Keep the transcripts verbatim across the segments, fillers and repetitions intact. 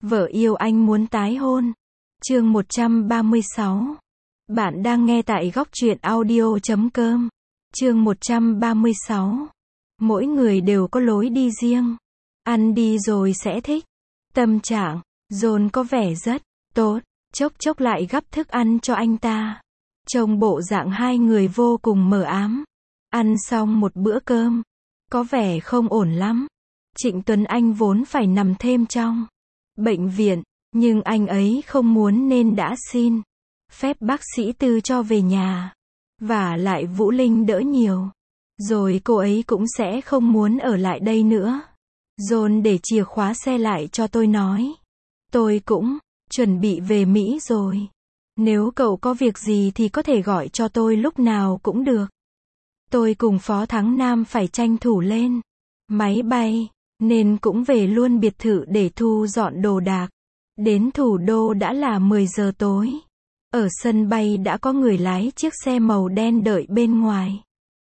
Vợ yêu anh muốn tái hôn. Chương một trăm ba mươi sáu. Bạn đang nghe tại góc truyện audio chấm com. Chương một trăm ba mươi sáu. Mỗi người đều có lối đi riêng. Ăn đi rồi sẽ thích. Tâm trạng, John có vẻ rất tốt, chốc chốc lại gắp thức ăn cho anh ta. Trông bộ dạng hai người vô cùng mờ ám. Ăn xong một bữa cơm, có vẻ không ổn lắm. Trịnh Tuấn Anh vốn phải nằm thêm trong bệnh viện, nhưng anh ấy không muốn nên đã xin phép bác sĩ Tư cho về nhà. Và lại Vũ Linh đỡ nhiều, rồi cô ấy cũng sẽ không muốn ở lại đây nữa. John để chìa khóa xe lại cho tôi nói. Tôi cũng chuẩn bị về Mỹ rồi. Nếu cậu có việc gì thì có thể gọi cho tôi lúc nào cũng được. Tôi cùng Phó Thắng Nam phải tranh thủ lên máy bay, nên cũng về luôn biệt thự để thu dọn đồ đạc. Đến thủ đô đã là mười giờ tối. Ở sân bay đã có người lái chiếc xe màu đen đợi bên ngoài.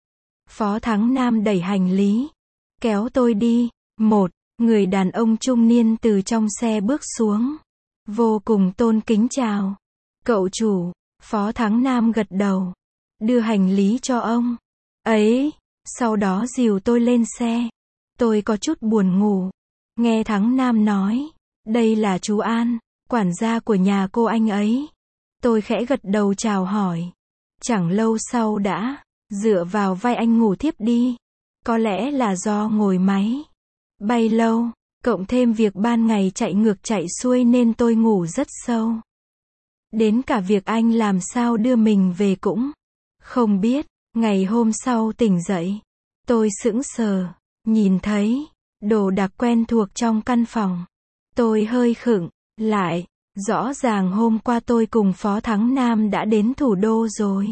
Phó Thắng Nam đẩy hành lý, kéo tôi đi. Một người đàn ông trung niên từ trong xe bước xuống, vô cùng tôn kính chào. Cậu chủ. Phó Thắng Nam gật đầu, đưa hành lý cho ông ấy, sau đó dìu tôi lên xe. Tôi có chút buồn ngủ. Nghe Thắng Nam nói, đây là chú An, quản gia của nhà cô anh ấy. Tôi khẽ gật đầu chào hỏi. Chẳng lâu sau đã dựa vào vai anh ngủ thiếp đi. Có lẽ là do ngồi máy bay lâu, cộng thêm việc ban ngày chạy ngược chạy xuôi nên tôi ngủ rất sâu. Đến cả việc anh làm sao đưa mình về cũng không biết. Ngày hôm sau tỉnh dậy, tôi sững sờ, nhìn thấy đồ đạc quen thuộc trong căn phòng. Tôi hơi khựng lại, rõ ràng hôm qua tôi cùng Phó Thắng Nam đã đến thủ đô rồi.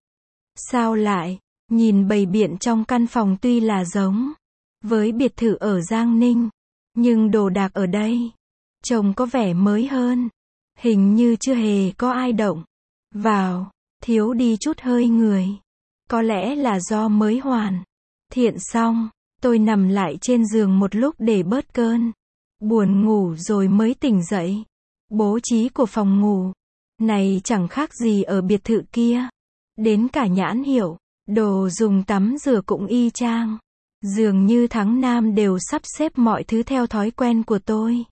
Sao lại, nhìn bày biện trong căn phòng tuy là giống với biệt thự ở Giang Ninh, nhưng đồ đạc ở đây trông có vẻ mới hơn. Hình như chưa hề có ai động vào, thiếu đi chút hơi người. Có lẽ là do mới hoàn thiện xong. Tôi nằm lại trên giường một lúc để bớt cơn buồn ngủ rồi mới tỉnh dậy. Bố trí của phòng ngủ này chẳng khác gì ở biệt thự kia. Đến cả nhãn hiệu, đồ dùng tắm rửa cũng y chang. Dường như Thắng Nam đều sắp xếp mọi thứ theo thói quen của tôi.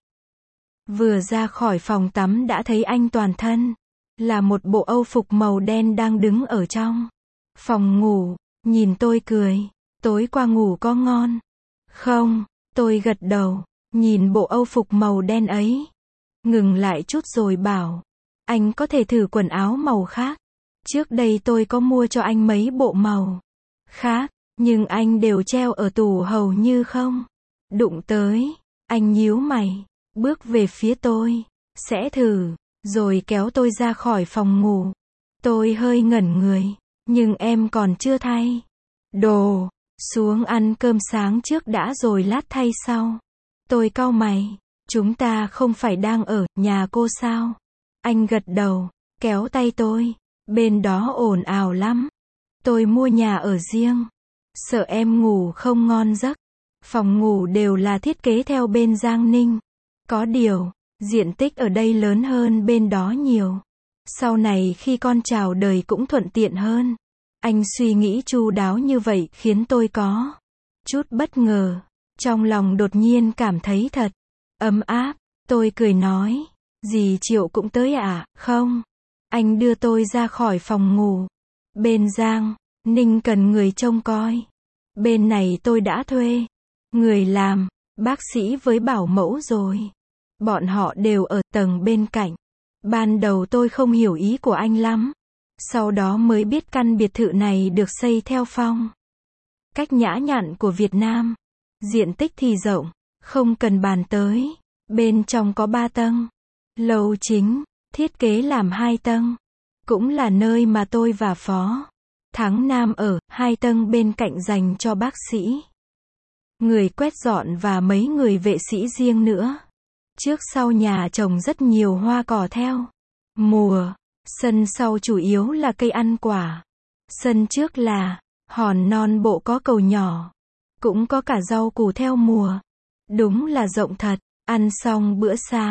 Vừa ra khỏi phòng tắm đã thấy anh toàn thân là một bộ âu phục màu đen đang đứng ở trong phòng ngủ, nhìn tôi cười. Tối qua ngủ có ngon không? Tôi gật đầu, nhìn bộ âu phục màu đen ấy. Ngừng lại chút rồi bảo, anh có thể thử quần áo màu khác. Trước đây tôi có mua cho anh mấy bộ màu khác, nhưng anh đều treo ở tủ hầu như không đụng tới. Anh nhíu mày, bước về phía tôi. Sẽ thử, rồi kéo tôi ra khỏi phòng ngủ. Tôi hơi ngẩn người, nhưng em còn chưa thay đồ. Xuống ăn cơm sáng trước đã rồi lát thay sau. Tôi cau mày, chúng ta không phải đang ở nhà cô sao? Anh gật đầu, kéo tay tôi. Bên đó ồn ào lắm. Tôi mua nhà ở riêng, sợ em ngủ không ngon giấc. Phòng ngủ đều là thiết kế theo bên Giang Ninh. Có điều, diện tích ở đây lớn hơn bên đó nhiều. Sau này khi con chào đời cũng thuận tiện hơn. Anh suy nghĩ chu đáo như vậy khiến tôi có chút bất ngờ. Trong lòng đột nhiên cảm thấy thật ấm áp. Tôi cười nói, dì Triệu cũng tới à? Không. Anh đưa tôi ra khỏi phòng ngủ. Bên Giang Ninh cần người trông coi. Bên này tôi đã thuê người làm bác sĩ với bảo mẫu rồi. Bọn họ đều ở tầng bên cạnh. Ban đầu tôi không hiểu ý của anh lắm. Sau đó mới biết căn biệt thự này được xây theo phong cách nhã nhặn của Việt Nam. Diện tích thì rộng, không cần bàn tới. Bên trong có ba tầng. Lầu chính, thiết kế làm hai tầng. Cũng là nơi mà tôi và Phó Thắng Nam ở. Hai tầng bên cạnh dành cho bác sĩ, người quét dọn và mấy người vệ sĩ riêng nữa. Trước sau nhà trồng rất nhiều hoa cỏ theo mùa. Sân sau chủ yếu là cây ăn quả. Sân trước là hòn non bộ có cầu nhỏ. Cũng có cả rau củ theo mùa. Đúng là rộng thật. Ăn xong bữa sáng,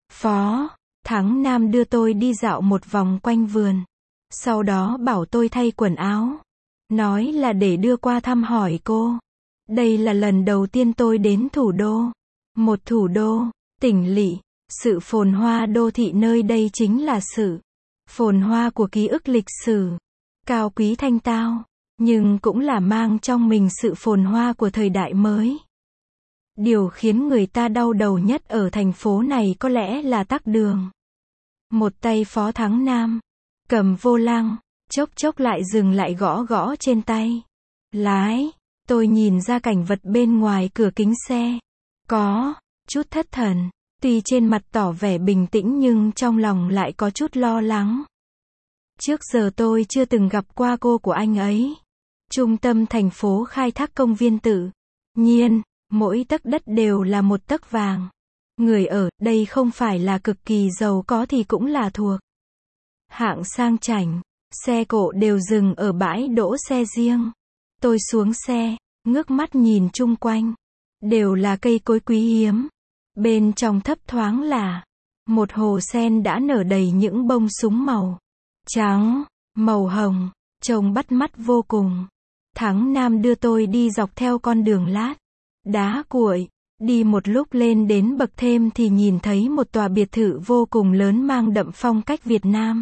Phó Thắng Nam đưa tôi đi dạo một vòng quanh vườn. Sau đó bảo tôi thay quần áo. Nói là để đưa qua thăm hỏi cô. Đây là lần đầu tiên tôi đến thủ đô. Một thủ đô, tỉnh lỵ, sự phồn hoa đô thị nơi đây chính là sự phồn hoa của ký ức lịch sử, cao quý thanh tao, nhưng cũng là mang trong mình sự phồn hoa của thời đại mới. Điều khiến người ta đau đầu nhất ở thành phố này có lẽ là tắc đường. Một tay Phó Thắng Nam cầm vô lăng, chốc chốc lại dừng lại gõ gõ trên tay lái. Tôi nhìn ra cảnh vật bên ngoài cửa kính xe, có chút thất thần, tuy trên mặt tỏ vẻ bình tĩnh nhưng trong lòng lại có chút lo lắng. Trước giờ tôi chưa từng gặp qua cô của anh ấy. Trung tâm thành phố khai thác công viên tự nhiên, mỗi tấc đất đều là một tấc vàng. Người ở đây không phải là cực kỳ giàu có thì cũng là thuộc hạng sang chảnh. Xe cộ đều dừng ở bãi đỗ xe riêng. Tôi xuống xe, ngước mắt nhìn chung quanh. Đều là cây cối quý hiếm. Bên trong thấp thoáng là một hồ sen đã nở đầy những bông súng màu trắng, màu hồng, trông bắt mắt vô cùng. Thắng Nam đưa tôi đi dọc theo con đường lát đá cuội. Đi một lúc lên đến bậc thêm thì nhìn thấy một tòa biệt thự vô cùng lớn mang đậm phong cách Việt Nam.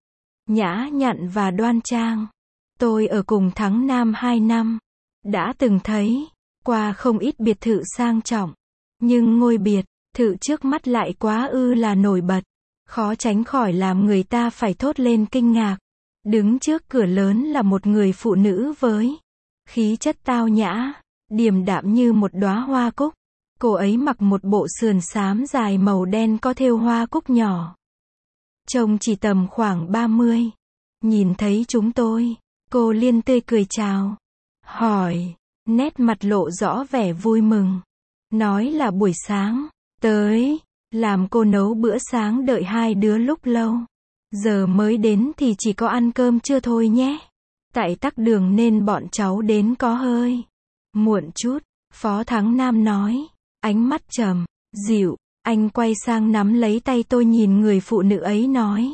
Nhã nhặn và đoan trang. Tôi ở cùng Thắng Nam hai năm. Đã từng thấy qua không ít biệt thự sang trọng. Nhưng ngôi biệt thự trước mắt lại quá ư là nổi bật. Khó tránh khỏi làm người ta phải thốt lên kinh ngạc. Đứng trước cửa lớn là một người phụ nữ với khí chất tao nhã, điềm đạm như một đóa hoa cúc. Cô ấy mặc một bộ sườn xám dài màu đen có thêu hoa cúc nhỏ. Trông chỉ tầm khoảng ba mươi. Nhìn thấy chúng tôi, cô liền tươi cười chào, hỏi, nét mặt lộ rõ vẻ vui mừng. Nói là buổi sáng tới, làm cô nấu bữa sáng đợi hai đứa lúc lâu. Giờ mới đến thì chỉ có ăn cơm trưa thôi nhé. Tại tắc đường nên bọn cháu đến có hơi muộn chút, Phó Thắng Nam nói. Ánh mắt trầm, dịu, anh quay sang nắm lấy tay tôi nhìn người phụ nữ ấy nói.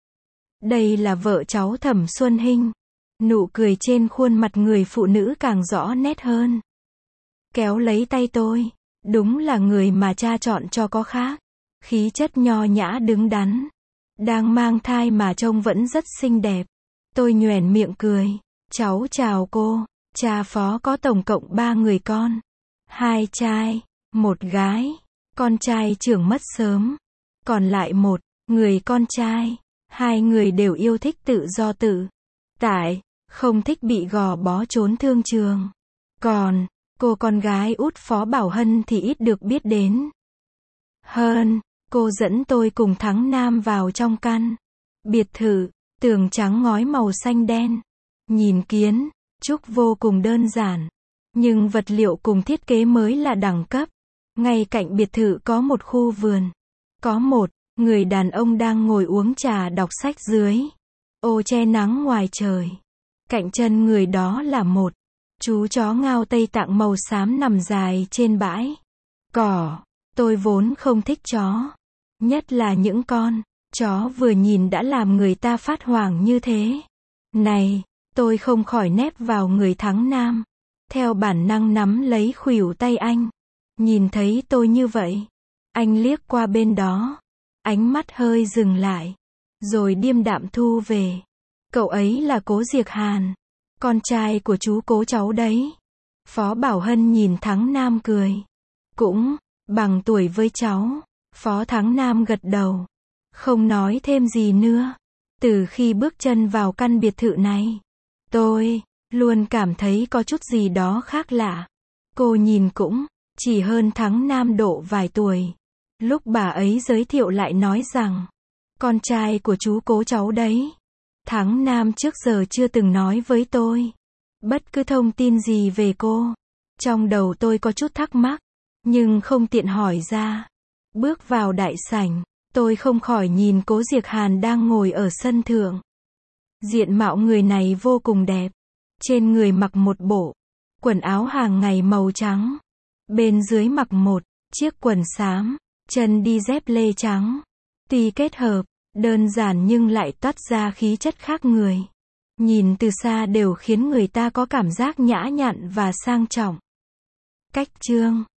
Đây là vợ cháu Thẩm Xuân Hinh. Nụ cười trên khuôn mặt người phụ nữ càng rõ nét hơn. Kéo lấy tay tôi. Đúng là người mà cha chọn cho có khác. Khí chất nho nhã đứng đắn. Đang mang thai mà trông vẫn rất xinh đẹp. Tôi nhoẻn miệng cười. Cháu chào cô. Cha Phó có tổng cộng ba người con. Hai trai, một gái. Con trai trưởng mất sớm. Còn lại một người con trai. Hai người đều yêu thích tự do tự tại, không thích bị gò bó trốn thương trường. Còn cô con gái út Phó Bảo Hân thì ít được biết đến hơn. Cô dẫn tôi cùng Thắng Nam vào trong căn biệt thự, tường trắng ngói màu xanh đen. Nhìn kiến trúc vô cùng đơn giản, nhưng vật liệu cùng thiết kế mới là đẳng cấp. Ngay cạnh biệt thự có một khu vườn. Có một người đàn ông đang ngồi uống trà đọc sách dưới ô che nắng ngoài trời. Cạnh chân người đó là một chú chó Ngao Tây Tạng màu xám nằm dài trên bãi cỏ. Tôi vốn không thích chó, nhất là những con chó vừa nhìn đã làm người ta phát hoảng như thế này. Tôi không khỏi nép vào người Thắng Nam, theo bản năng nắm lấy khuỷu tay anh. Nhìn thấy tôi như vậy, anh liếc qua bên đó, ánh mắt hơi dừng lại, rồi điềm đạm thu về. Cậu ấy là Cố Diệc Hàn, con trai của chú Cố cháu đấy. Phó Bảo Hân nhìn Thắng Nam cười. Cũng bằng tuổi với cháu. Phó Thắng Nam gật đầu, không nói thêm gì nữa. Từ khi bước chân vào căn biệt thự này, tôi luôn cảm thấy có chút gì đó khác lạ. Cô nhìn cũng chỉ hơn Thắng Nam độ vài tuổi. Lúc bà ấy giới thiệu lại nói rằng, con trai của chú Cố cháu đấy. Thắng Nam trước giờ chưa từng nói với tôi bất cứ thông tin gì về cô. Trong đầu tôi có chút thắc mắc, nhưng không tiện hỏi ra. Bước vào đại sảnh, tôi không khỏi nhìn Cố Diệc Hàn đang ngồi ở sân thượng. Diện mạo người này vô cùng đẹp. Trên người mặc một bộ quần áo hàng ngày màu trắng. Bên dưới mặc một chiếc quần xám, chân đi dép lê trắng. Tuy kết hợp, đơn giản nhưng lại toát ra khí chất khác người. Nhìn từ xa đều khiến người ta có cảm giác nhã nhặn và sang trọng. Cách chương